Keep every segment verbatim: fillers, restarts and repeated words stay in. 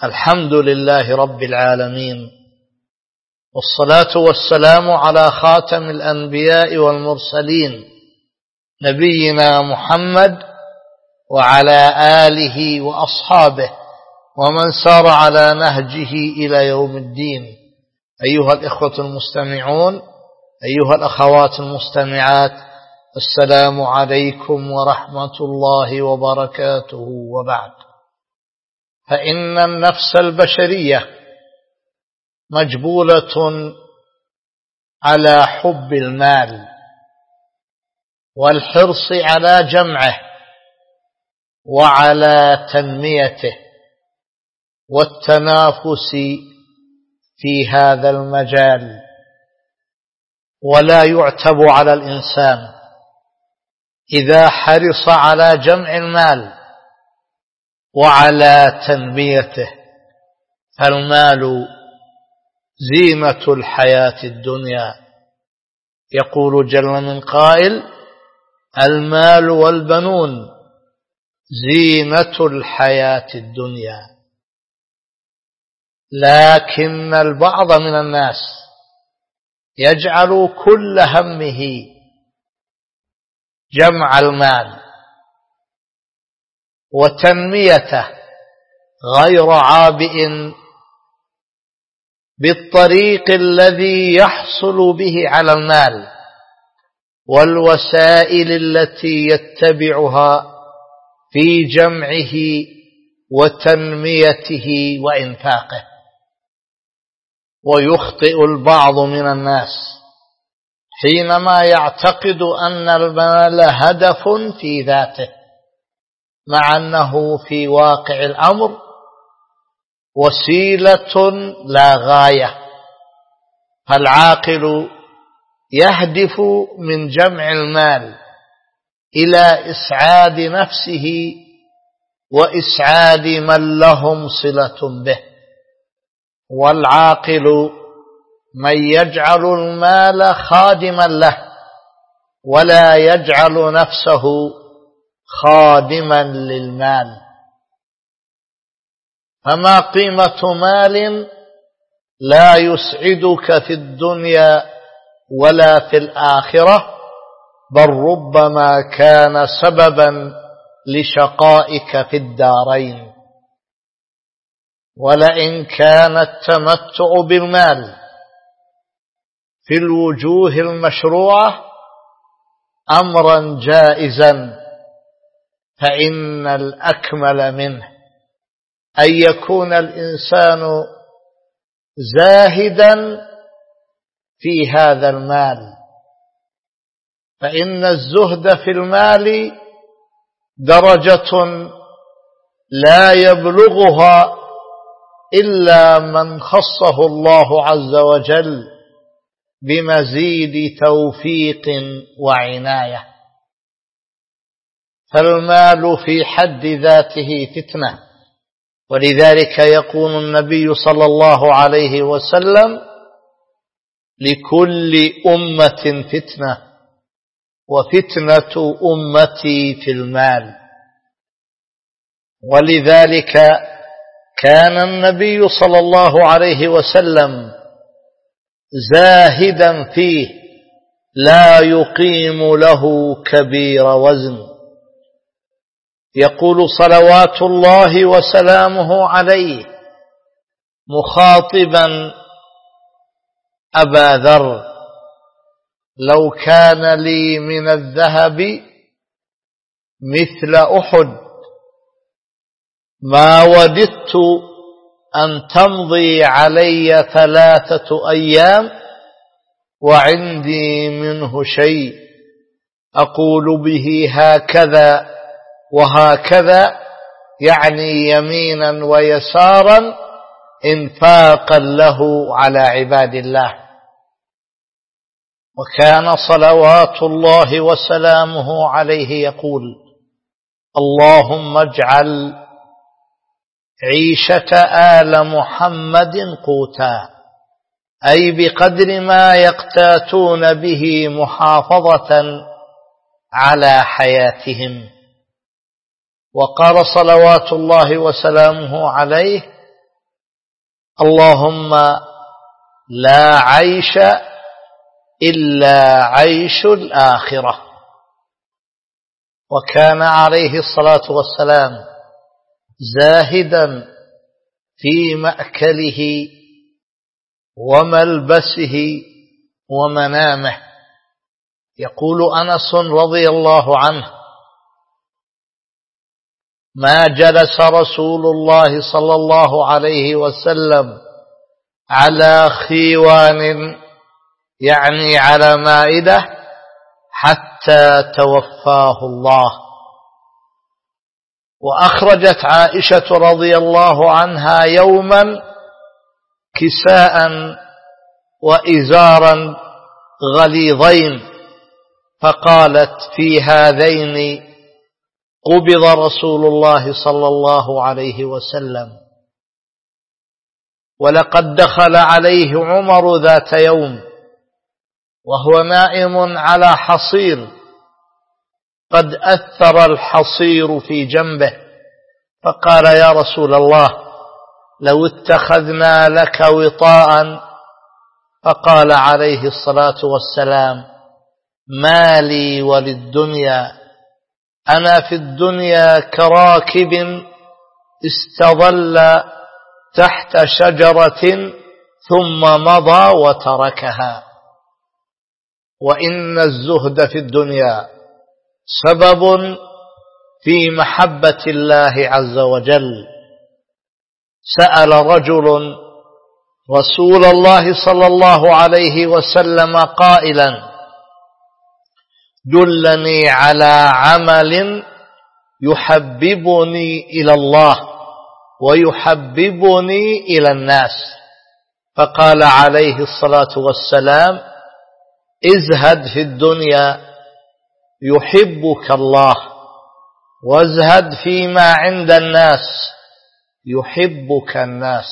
الحمد لله رب العالمين، والصلاة والسلام على خاتم الأنبياء والمرسلين نبينا محمد وعلى آله وأصحابه ومن سار على نهجه إلى يوم الدين. أيها الإخوة المستمعون، أيها الأخوات المستمعات، السلام عليكم ورحمة الله وبركاته. وبعد، فإن النفس البشرية مجبولة على حب المال والحرص على جمعه وعلى تنميته والتنافس في هذا المجال، ولا يعتب على الإنسان إذا حرص على جمع المال وعلى تنميته، فالمال زينة الحياة الدنيا. يقول جل من قائل: المال والبنون زينة الحياة الدنيا. لكن البعض من الناس يجعل كل همه جمع المال وتنميته، غير عابئ بالطريق الذي يحصل به على المال والوسائل التي يتبعها في جمعه وتنميته وإنفاقه. ويخطئ البعض من الناس حينما يعتقد أن المال هدف في ذاته، مع أنه في واقع الأمر وسيلة لا غاية. فالعاقل يهدف من جمع المال إلى إسعاد نفسه وإسعاد من لهم صلة به، والعاقل من يجعل المال خادما له ولا يجعل نفسه خادما للمال. فما قيمة مال لا يسعدك في الدنيا ولا في الآخرة، بل ربما كان سببا لشقائك في الدارين. ولئن كان التمتع بالمال في الوجوه المشروعة أمرا جائزا، فإن الأكمل منه أن يكون الإنسان زاهدا في هذا المال، فإن الزهد في المال درجة لا يبلغها إلا من خصه الله عز وجل بمزيد توفيق وعناية. فالمال في حد ذاته فتنة، ولذلك يقول النبي صلى الله عليه وسلم: لكل أمة فتنة وفتنة أمتي في المال. ولذلك كان النبي صلى الله عليه وسلم زاهدا فيه لا يقيم له كبير وزن. يقول صلوات الله وسلامه عليه مخاطبا أبا ذر: لو كان لي من الذهب مثل أحد ما وددت أن تمضي علي ثلاثة أيام وعندي منه شيء أقول به هكذا وهكذا، يعني يمينا ويسارا، إنفاقا له على عباد الله. وكان صلوات الله وسلامه عليه يقول: اللهم اجعل عيشة آل محمد قوتا، أي بقدر ما يقتاتون به محافظة على حياتهم. وقال صلوات الله وسلامه عليه: اللهم لا عيش إلا عيش الآخرة. وكان عليه الصلاة والسلام زاهدا في مأكله وملبسه ومنامه. يقول أنس رضي الله عنه: ما جلس رسول الله صلى الله عليه وسلم على خيوان، يعني على مائدة، حتى توفاه الله. وأخرجت عائشة رضي الله عنها يوما كساء وإزارا غليظين، فقالت: في هذين قبض رسول الله صلى الله عليه وسلم. ولقد دخل عليه عمر ذات يوم وهو نائم على حصير، قد أثر الحصير في جنبه، فقال: يا رسول الله، لو اتخذنا لك وطاء. فقال عليه الصلاة والسلام: ما لي وللدنيا، أنا في الدنيا كراكب استظل تحت شجرة ثم مضى وتركها. وإن الزهد في الدنيا سبب في محبة الله عز وجل. سأل رجل رسول الله صلى الله عليه وسلم قائلا: دلني على عمل يحببني إلى الله ويحببني إلى الناس. فقال عليه الصلاة والسلام: ازهد في الدنيا يحبك الله، وازهد فيما عند الناس يحبك الناس.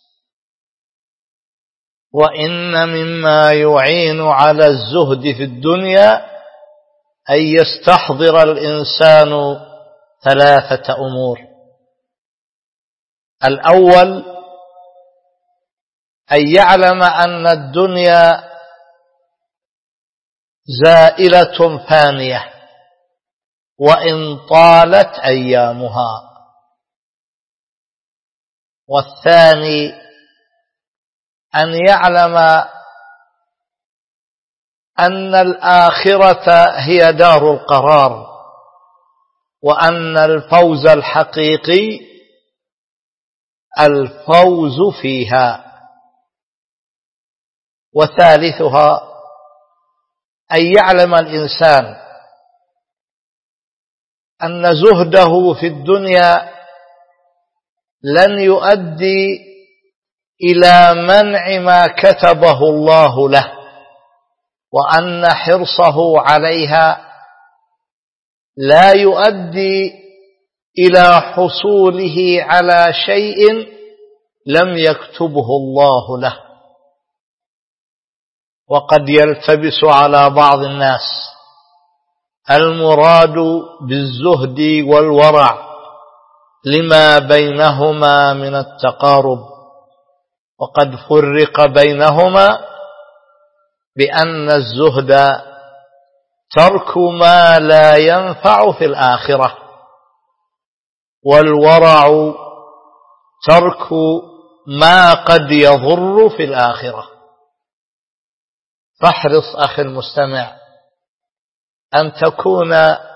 وإن مما يعين على الزهد في الدنيا أن يستحضر الإنسان ثلاثة أمور. الأول أن يعلم أن الدنيا زائلة فانية وإن طالت أيامها. والثاني أن يعلم أن الآخرة هي دار القرار، وأن الفوز الحقيقي الفوز فيها. وثالثها أن يعلم الإنسان أن زهده في الدنيا لن يؤدي إلى منع ما كتبه الله له، وأن حرصه عليها لا يؤدي إلى حصوله على شيء لم يكتبه الله له. وقد يلتبس على بعض الناس المراد بالزهد والورع لما بينهما من التقارب، وقد فرق بينهما بأن الزهد ترك ما لا ينفع في الآخرة، والورع ترك ما قد يضر في الآخرة. فاحرص أخي المستمع أن تكون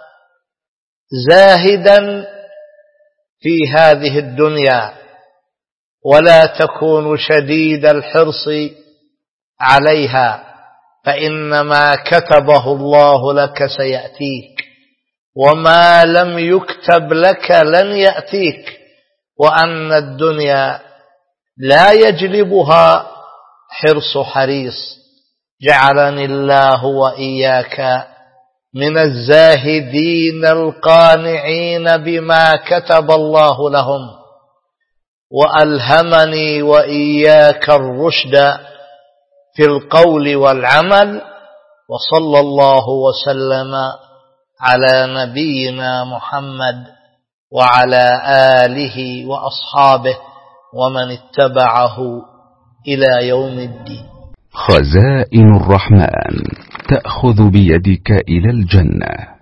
زاهدا في هذه الدنيا، ولا تكون شديد الحرص عليها، فإن ما كتبه الله لك سيأتيك، وما لم يكتب لك لن يأتيك. وأن الدنيا لا يجلبها حرص حريص. جعلني الله وإياك من الزاهدين القانعين بما كتب الله لهم، وألهمني وإياك الرشد في القول والعمل. وصلى الله وسلم على نبينا محمد وعلى آله وأصحابه ومن اتبعه إلى يوم الدين. خزائن الرحمن تأخذ بيدك إلى الجنة.